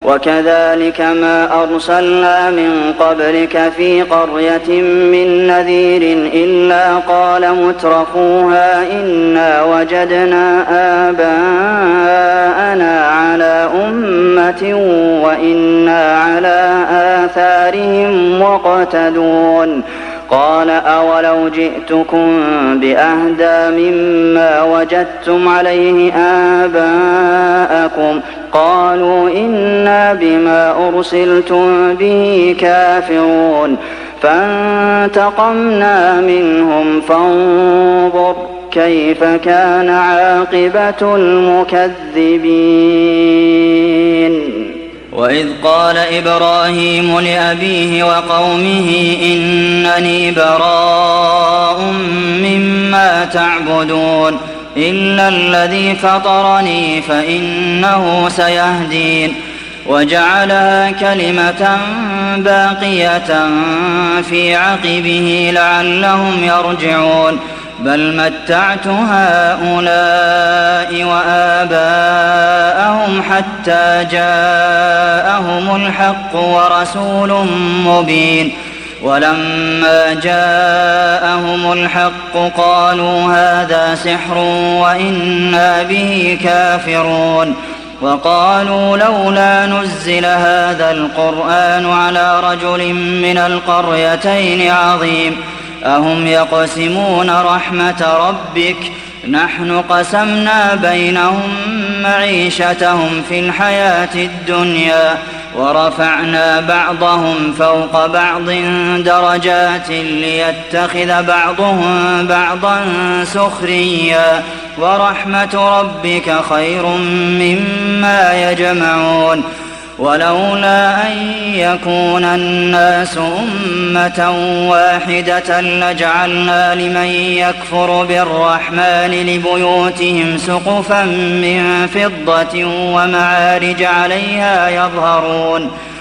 وكذلك ما أرسلنا من قبلك في قرية من نذير إلا قال مترفوها إنا وجدنا آباءنا على أمة وإنا على آثارهم مقتدون قال أولو جئتكم بأهدى مما وجدتم عليه آباءكم قالوا إنا بما أرسلتم به كافرون فانتقمنا منهم فانظر كيف كان عاقبة المكذبين. وإذ قال إبراهيم لأبيه وقومه إنني براء مما تعبدون إلا الذي فطرني فإنه سيهدين وجعلها كلمة باقية في عقبه لعلهم يرجعون بل متعت هؤلاء وآباءهم حتى جاءهم الحق ورسول مبين ولما جاءهم الحق قالوا هذا سحر وإنا به كافرون وقالوا لولا نزل هذا القرآن على رجل من القريتين عظيم أهم يقسمون رحمة ربك نحن قسمنا بينهم معيشتهم في الحياة الدنيا ورفعنا بعضهم فوق بعض درجات ليتخذ بعضهم بعضا سخريا ورحمة ربك خير مما يجمعون ولولا أن يكون الناس أمة واحدة لجعلنا لمن يكفر بالرحمن لبيوتهم سقفا من فضة ومعارج عليها يظهرون